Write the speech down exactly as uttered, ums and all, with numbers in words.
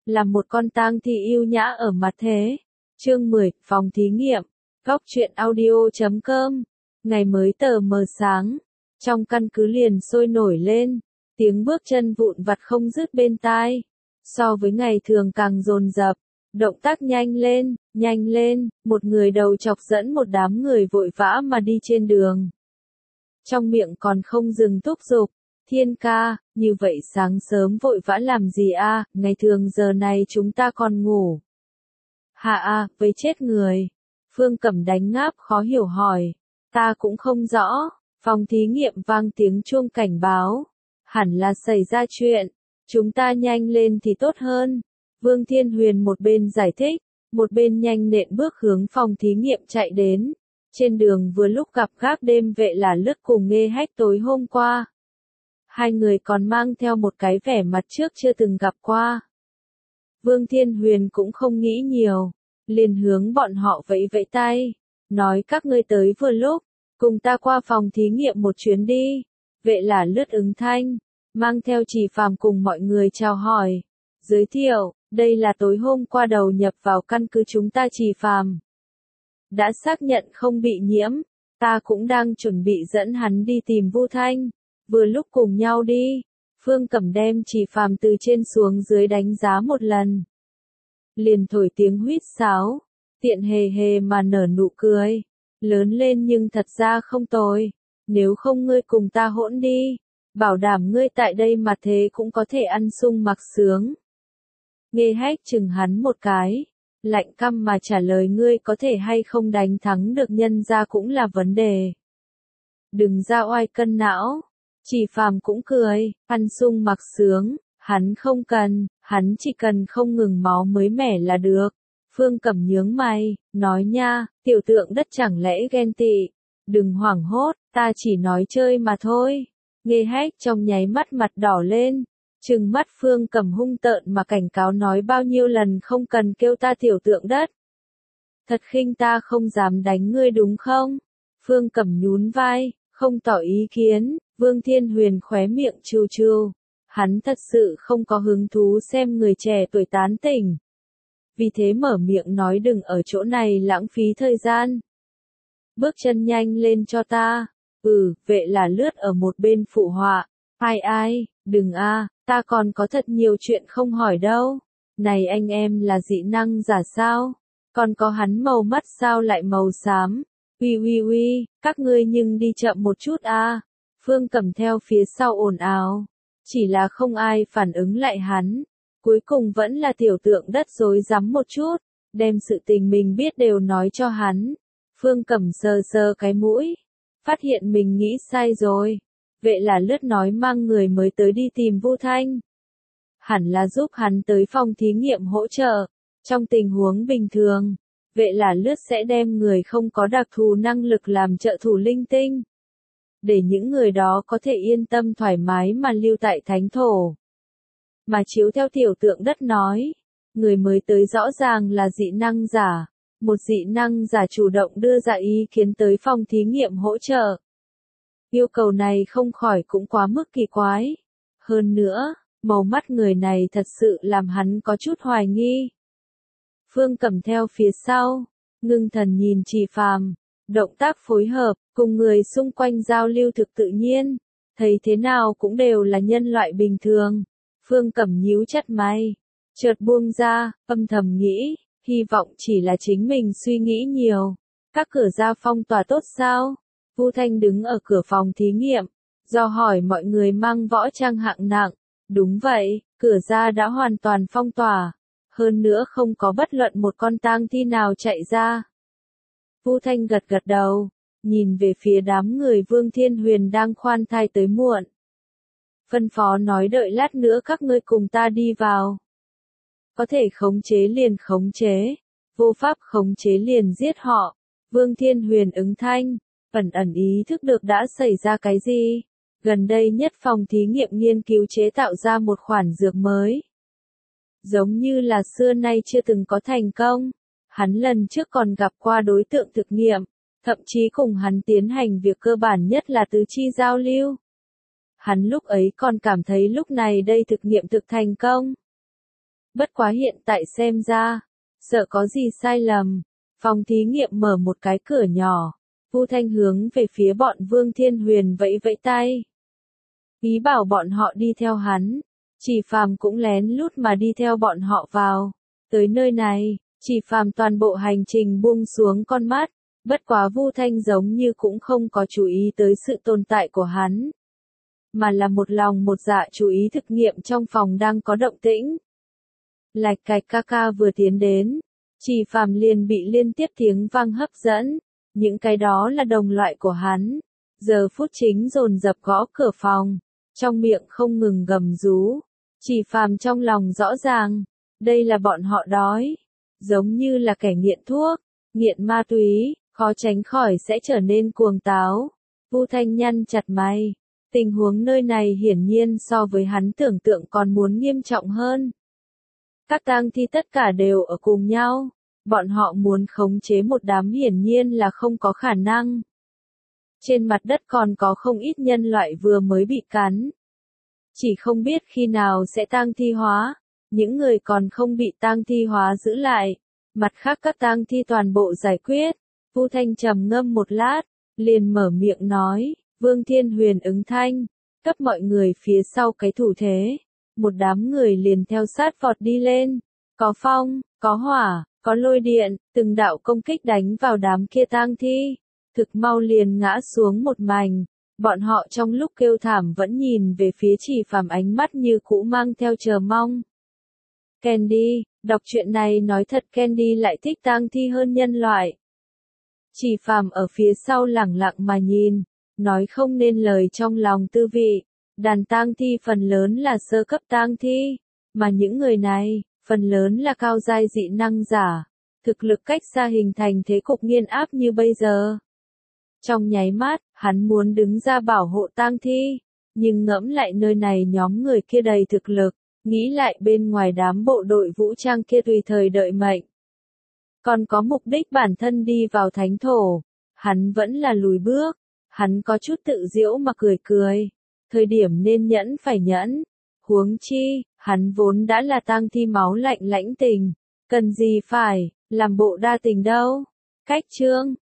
là một con tang thi yêu nhã ở mặt thế. Chương mười, phòng thí nghiệm. Góc truyện audio chấm com. Ngày mới tờ mờ sáng, trong căn cứ liền sôi nổi lên, tiếng bước chân vụn vặt không dứt bên tai. So với ngày thường càng dồn dập, động tác nhanh lên, nhanh lên, một người đầu chọc dẫn một đám người vội vã mà đi trên đường. Trong miệng còn không dừng thúc giục, Thiên ca, như vậy sáng sớm vội vã làm gì a? Ngày thường giờ này chúng ta còn ngủ. Hạ a, với chết người. Phương Cẩm đánh ngáp khó hiểu hỏi. Ta cũng không rõ. Phòng thí nghiệm vang tiếng chuông cảnh báo. Hẳn là xảy ra chuyện. Chúng ta nhanh lên thì tốt hơn. Vương Thiên Huyền một bên giải thích, một bên nhanh nện bước hướng phòng thí nghiệm chạy đến. Trên đường vừa lúc gặp gác đêm vệ là lướt cùng Nghê Hách tối hôm qua. Hai người còn mang theo một cái vẻ mặt trước chưa từng gặp qua. Vương Thiên Huyền cũng không nghĩ nhiều, liền hướng bọn họ vẫy vẫy tay, nói các ngươi tới vừa lúc, cùng ta qua phòng thí nghiệm một chuyến đi. Vệ là lướt ứng thanh, mang theo Chỉ Phàm cùng mọi người chào hỏi, giới thiệu, đây là tối hôm qua đầu nhập vào căn cứ chúng ta Chỉ Phàm. Đã xác nhận không bị nhiễm, ta cũng đang chuẩn bị dẫn hắn đi tìm Vu Thanh. Vừa lúc cùng nhau đi. Phương Cẩm đem Chỉ Phàm từ trên xuống dưới đánh giá một lần. Liền thổi tiếng huýt sáo, tiện hề hề mà nở nụ cười. Lớn lên nhưng thật ra không tồi. Nếu không ngươi cùng ta hỗn đi, bảo đảm ngươi tại đây mà thế cũng có thể ăn sung mặc sướng. Nghê Hách chừng hắn một cái, lạnh căm mà trả lời ngươi có thể hay không đánh thắng được nhân ra cũng là vấn đề. Đừng ra oai cân não. Chỉ Phàm cũng cười, ăn sung mặc sướng, hắn không cần, hắn chỉ cần không ngừng máu mới mẻ là được. Phương Cẩm nhướng mày, nói nha, tiểu tượng đất chẳng lẽ ghen tị. Đừng hoảng hốt, ta chỉ nói chơi mà thôi. Nghê Hách trong nháy mắt mặt đỏ lên, trừng mắt Phương Cẩm hung tợn mà cảnh cáo nói bao nhiêu lần không cần kêu ta tiểu tượng đất. Thật khinh ta không dám đánh ngươi đúng không? Phương Cẩm nhún vai, không tỏ ý kiến. Vương Thiên Huyền khóe miệng trêu trêu, hắn thật sự không có hứng thú xem người trẻ tuổi tán tỉnh. Vì thế mở miệng nói đừng ở chỗ này lãng phí thời gian. Bước chân nhanh lên cho ta. Ừ, vệ là lướt ở một bên phụ họa. Ai ai, đừng a, ta còn có thật nhiều chuyện không hỏi đâu. Này anh em là dị năng giả sao? Còn có hắn màu mắt sao lại màu xám? Uy uy uy, các ngươi nhưng đi chậm một chút a. Phương Cẩm theo phía sau ồn ào, chỉ là không ai phản ứng lại hắn. Cuối cùng vẫn là tiểu tượng đất rối rắm một chút, đem sự tình mình biết đều nói cho hắn. Phương Cẩm sờ sờ cái mũi, phát hiện mình nghĩ sai rồi. Vệ là lướt nói mang người mới tới đi tìm Vu Thanh. Hẳn là giúp hắn tới phòng thí nghiệm hỗ trợ. Trong tình huống bình thường, vệ là lướt sẽ đem người không có đặc thù năng lực làm trợ thủ linh tinh. Để những người đó có thể yên tâm thoải mái mà lưu tại thánh thổ. Mà chiếu theo tiểu tượng đất nói, người mới tới rõ ràng là dị năng giả, một dị năng giả chủ động đưa ra ý kiến tới phòng thí nghiệm hỗ trợ. Yêu cầu này không khỏi cũng quá mức kỳ quái. Hơn nữa, màu mắt người này thật sự làm hắn có chút hoài nghi. Phương Cẩm theo phía sau, ngưng thần nhìn Chỉ Phàm, động tác phối hợp, cùng người xung quanh giao lưu thực tự nhiên, thấy thế nào cũng đều là nhân loại bình thường. Phương Cẩm nhíu chặt mày, chợt buông ra, âm thầm nghĩ, hy vọng chỉ là chính mình suy nghĩ nhiều. Các cửa ra phong tỏa tốt sao? Vu Thanh đứng ở cửa phòng thí nghiệm, do hỏi mọi người mang võ trang hạng nặng. Đúng vậy, cửa ra đã hoàn toàn phong tỏa, hơn nữa không có bất luận một con tang thi nào chạy ra. Vu Thanh gật gật đầu, nhìn về phía đám người Vương Thiên Huyền đang khoan thai tới muộn. Phân phó nói đợi lát nữa các ngươi cùng ta đi vào. Có thể khống chế liền khống chế, vô pháp khống chế liền giết họ. Vương Thiên Huyền ứng thanh, ẩn ẩn ý thức được đã xảy ra cái gì. Gần đây nhất phòng thí nghiệm nghiên cứu chế tạo ra một khoản dược mới. Giống như là xưa nay chưa từng có thành công. Hắn lần trước còn gặp qua đối tượng thực nghiệm, thậm chí cùng hắn tiến hành việc cơ bản nhất là tứ chi giao lưu. Hắn lúc ấy còn cảm thấy lúc này đây thực nghiệm thực thành công. Bất quá hiện tại xem ra, sợ có gì sai lầm. Phòng thí nghiệm mở một cái cửa nhỏ. Vu Thanh hướng về phía bọn Vương Thiên Huyền vẫy vẫy tay. Ý bảo bọn họ đi theo hắn. Chỉ Phàm cũng lén lút mà đi theo bọn họ vào. Tới nơi này, Chỉ Phàm toàn bộ hành trình buông xuống con mắt. Bất quá Vu Thanh giống như cũng không có chú ý tới sự tồn tại của hắn. Mà là một lòng một dạ chú ý thực nghiệm trong phòng đang có động tĩnh. Lạch cạch ca ca vừa tiến đến. Chỉ Phàm liền bị liên tiếp tiếng vang hấp dẫn. Những cái đó là đồng loại của hắn. Giờ phút chính dồn dập gõ cửa phòng. Trong miệng không ngừng gầm rú. Chỉ Phàm trong lòng rõ ràng. Đây là bọn họ đói. Giống như là kẻ nghiện thuốc, nghiện ma túy, khó tránh khỏi sẽ trở nên cuồng táo. Vu Thanh nhăn chặt mày. Tình huống nơi này hiển nhiên so với hắn tưởng tượng còn muốn nghiêm trọng hơn. Các tang thi tất cả đều ở cùng nhau. Bọn họ muốn khống chế một đám hiển nhiên là không có khả năng. Trên mặt đất còn có không ít nhân loại vừa mới bị cắn. Chỉ không biết khi nào sẽ tang thi hóa. Những người còn không bị tang thi hóa giữ lại. Mặt khác các tang thi toàn bộ giải quyết. Vu Thanh trầm ngâm một lát, liền mở miệng nói, Vương Thiên Huyền ứng thanh, cấp mọi người phía sau cái thủ thế. Một đám người liền theo sát vọt đi lên. Có phong, có hỏa, có lôi điện, từng đạo công kích đánh vào đám kia tang thi. Thực mau liền ngã xuống một mảnh. Bọn họ trong lúc kêu thảm vẫn nhìn về phía Chỉ Phàm ánh mắt như cũ mang theo chờ mong. Candy, đọc truyện này nói thật Candy lại thích tang thi hơn nhân loại. Chỉ Phàm ở phía sau lẳng lặng mà nhìn, nói không nên lời trong lòng tư vị. Đàn tang thi phần lớn là sơ cấp tang thi, mà những người này, phần lớn là cao giai dị năng giả. Thực lực cách xa hình thành thế cục nghiền áp như bây giờ. Trong nháy mắt, hắn muốn đứng ra bảo hộ tang thi, nhưng ngẫm lại nơi này nhóm người kia đầy thực lực, nghĩ lại bên ngoài đám bộ đội vũ trang kia tùy thời đợi mệnh. Còn có mục đích bản thân đi vào thánh thổ, hắn vẫn là lùi bước, hắn có chút tự giễu mà cười cười, thời điểm nên nhẫn phải nhẫn, huống chi, hắn vốn đã là tang thi máu lạnh lãnh tình, cần gì phải, làm bộ đa tình đâu. Cách chương